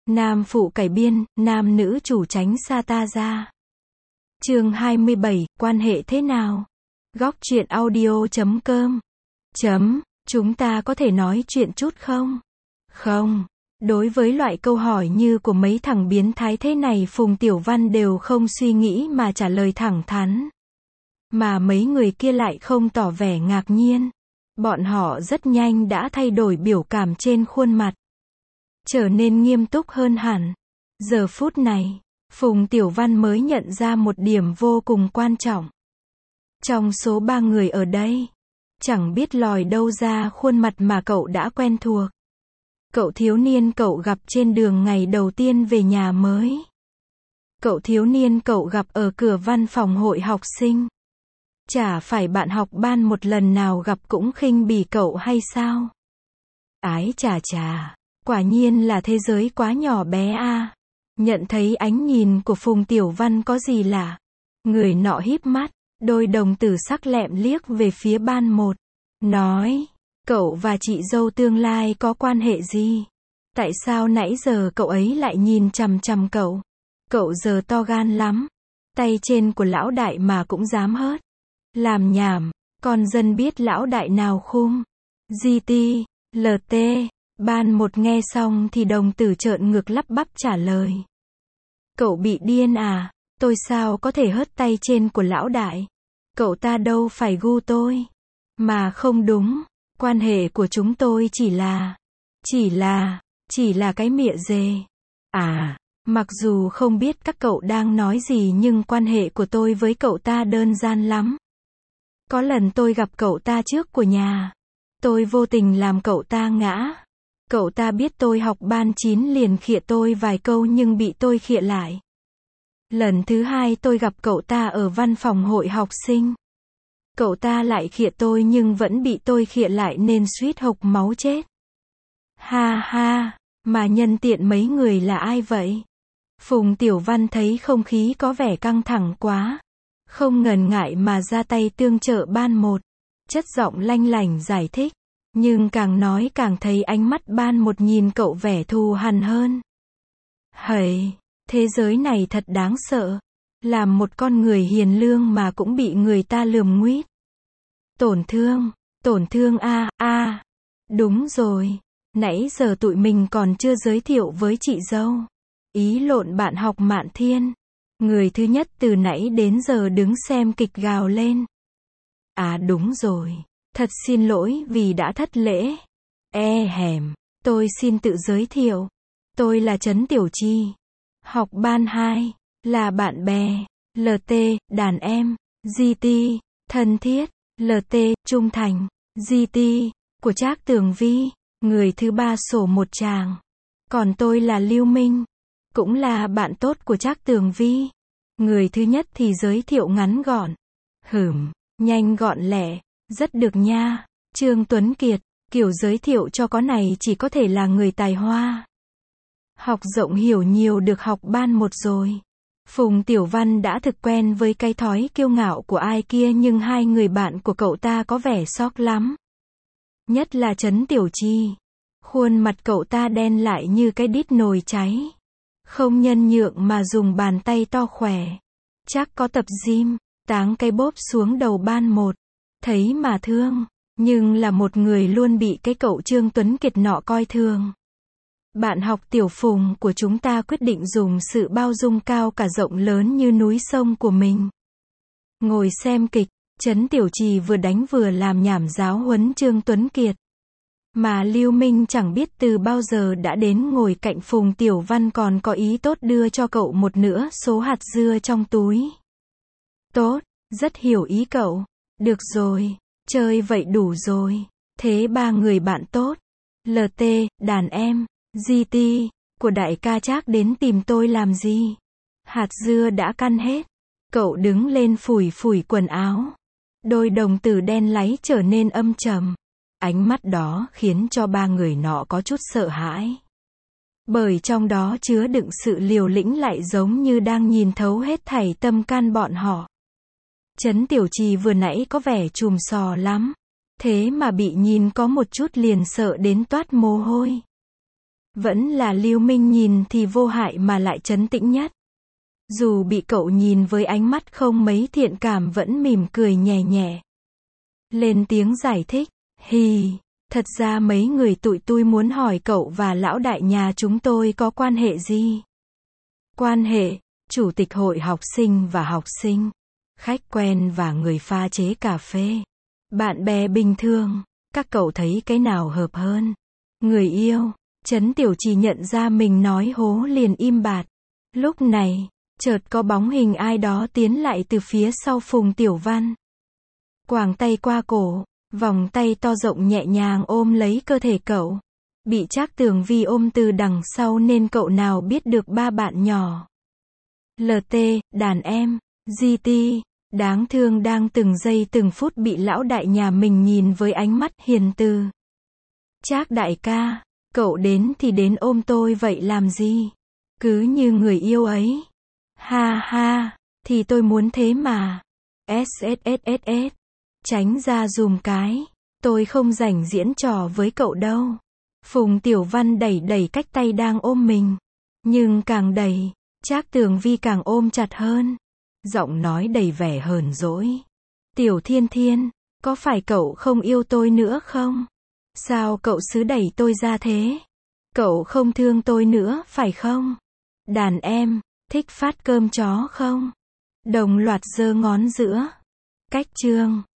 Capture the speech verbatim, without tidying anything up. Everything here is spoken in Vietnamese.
Nam phụ cải biên, nam nữ chủ tránh xa ta ra. Chương hai mươi bảy, quan hệ thế nào? Góc truyện audio chấm com. Chấm, chúng ta có thể nói chuyện chút không? Không. Đối với loại câu hỏi như của mấy thằng biến thái thế này, Phùng Tiểu Văn đều không suy nghĩ mà trả lời thẳng thắn. Mà mấy người kia lại không tỏ vẻ ngạc nhiên. Bọn họ rất nhanh đã thay đổi biểu cảm trên khuôn mặt, trở nên nghiêm túc hơn hẳn. Giờ phút này, Phùng Tiểu Văn mới nhận ra một điểm vô cùng quan trọng. Trong số ba người ở đây, chẳng biết lòi đâu ra khuôn mặt mà cậu đã quen thuộc. Cậu thiếu niên cậu gặp trên đường ngày đầu tiên về nhà mới. Cậu thiếu niên cậu gặp ở cửa văn phòng hội học sinh. Chả phải bạn học ban một lần nào gặp cũng khinh bỉ cậu hay sao? Ái chà chà, quả nhiên là thế giới quá nhỏ bé a. À. Nhận thấy ánh nhìn của Phùng Tiểu Văn có gì lạ. Người nọ híp mắt, đôi đồng tử sắc lẹm liếc về phía ban một. Nói, cậu và chị dâu tương lai có quan hệ gì? Tại sao nãy giờ cậu ấy lại nhìn chằm chằm cậu? Cậu giờ to gan lắm. Tay trên của lão đại mà cũng dám hớt. Làm nhảm, con dân biết lão đại nào khum. giê tê, lờ tê, ban một nghe xong thì đồng tử trợn ngược lắp bắp trả lời. Cậu bị điên à? Tôi sao có thể hớt tay trên của lão đại? Cậu ta đâu phải gu tôi. Mà không đúng, quan hệ của chúng tôi chỉ là, chỉ là, chỉ là cái mịa dề. À, mặc dù không biết các cậu đang nói gì nhưng quan hệ của tôi với cậu ta đơn giản lắm. Có lần tôi gặp cậu ta trước của nhà. Tôi vô tình làm cậu ta ngã. Cậu ta biết tôi học ban chín liền khịa tôi vài câu nhưng bị tôi khịa lại. Lần thứ hai tôi gặp cậu ta ở văn phòng hội học sinh. Cậu ta lại khịa tôi nhưng vẫn bị tôi khịa lại nên suýt hộc máu chết. Ha ha, mà nhân tiện mấy người là ai vậy? Phùng Tiểu Văn thấy không khí có vẻ căng thẳng quá. Không ngần ngại mà ra tay tương trợ ban một. Chất giọng lanh lảnh giải thích. Nhưng càng nói càng thấy ánh mắt ban một nhìn cậu vẻ thù hằn hơn. Hầy, thế giới này thật đáng sợ. Làm một con người hiền lương mà cũng bị người ta lườm nguýt. Tổn thương, tổn thương a a. Đúng rồi, nãy giờ tụi mình còn chưa giới thiệu với chị dâu. Ý lộn bạn học Mạn Thiên. Người thứ nhất từ nãy đến giờ đứng xem kịch gào lên. À đúng rồi, thật xin lỗi vì đã thất lễ. E hèm, tôi xin tự giới thiệu. Tôi là Trấn Tiểu Chi. Học ban hai, là bạn bè. lờ tê, đàn em. giê tê, thân thiết. lờ tê, trung thành. giê tê, của Trác Tường Vi. Người thứ ba sổ một chàng. Còn tôi là Lưu Minh. Cũng là bạn tốt của Trác Tường Vi. Người thứ nhất thì giới thiệu ngắn gọn. Hửm, nhanh gọn lẹ, rất được nha. Trương Tuấn Kiệt, kiểu giới thiệu cho có này chỉ có thể là người tài hoa. Học rộng hiểu nhiều được học ban một rồi. Phùng Tiểu Văn đã thực quen với cái thói kiêu ngạo của ai kia nhưng hai người bạn của cậu ta có vẻ sốc lắm. Nhất là Trấn Tiểu Chi. Khuôn mặt cậu ta đen lại như cái đít nồi cháy. Không nhân nhượng mà dùng bàn tay to khỏe. Chắc có tập gym, táng cái bóp xuống đầu ban một. Thấy mà thương, nhưng là một người luôn bị cái cậu Trương Tuấn Kiệt nọ coi thường. Bạn học Tiểu Phùng của chúng ta quyết định dùng sự bao dung cao cả rộng lớn như núi sông của mình. Ngồi xem kịch, Trấn Tiểu Trì vừa đánh vừa làm nhảm giáo huấn Trương Tuấn Kiệt. Mà Lưu Minh chẳng biết từ bao giờ đã đến ngồi cạnh Phùng Tiểu Văn còn có ý tốt đưa cho cậu một nửa số hạt dưa trong túi. Tốt, rất hiểu ý cậu. Được rồi, chơi vậy đủ rồi. Thế ba người bạn tốt, lờ tê, đàn em, giê tê, của đại ca Trác đến tìm tôi làm gì? Hạt dưa đã căn hết. Cậu đứng lên phủi phủi quần áo. Đôi đồng tử đen láy trở nên âm trầm. Ánh mắt đó khiến cho ba người nọ có chút sợ hãi. Bởi trong đó chứa đựng sự liều lĩnh lại giống như đang nhìn thấu hết thảy tâm can bọn họ. Trấn Tiểu Trì vừa nãy có vẻ chùm sò lắm. Thế mà bị nhìn có một chút liền sợ đến toát mồ hôi. Vẫn là Lưu Minh nhìn thì vô hại mà lại trấn tĩnh nhất. Dù bị cậu nhìn với ánh mắt không mấy thiện cảm vẫn mỉm cười nhẹ nhẹ. Lên tiếng giải thích, hì, thật ra mấy người tụi tôi muốn hỏi cậu và lão đại nhà chúng tôi có quan hệ gì? Quan hệ, chủ tịch hội học sinh và học sinh, khách quen và người pha chế cà phê, bạn bè bình thường, các cậu thấy cái nào hợp hơn? Người yêu, Trấn Tiểu Trì nhận ra mình nói hố liền im bặt. Lúc này, chợt có bóng hình ai đó tiến lại từ phía sau Phùng Tiểu Văn. Quàng tay qua cổ, vòng tay to rộng nhẹ nhàng ôm lấy cơ thể cậu. Bị Trác Tường Vi ôm từ đằng sau nên cậu nào biết được ba bạn nhỏ. lờ tê, đàn em, giê tê, đáng thương đang từng giây từng phút bị lão đại nhà mình nhìn với ánh mắt hiền từ. Trác đại ca, cậu đến thì đến ôm tôi vậy làm gì? Cứ như người yêu ấy. Ha ha, thì tôi muốn thế mà. ét ét ét ét ét. Tránh ra dùm cái. Tôi không rảnh diễn trò với cậu đâu. Phùng Tiểu Văn đẩy đẩy cách tay đang ôm mình. Nhưng càng đẩy, Trác Tường Vi càng ôm chặt hơn. Giọng nói đầy vẻ hờn dỗi. Tiểu Thiên Thiên, có phải cậu không yêu tôi nữa không? Sao cậu cứ đẩy tôi ra thế? Cậu không thương tôi nữa, phải không? Đàn em, thích phát cơm chó không? Đồng loạt giơ ngón giữa. Cách chương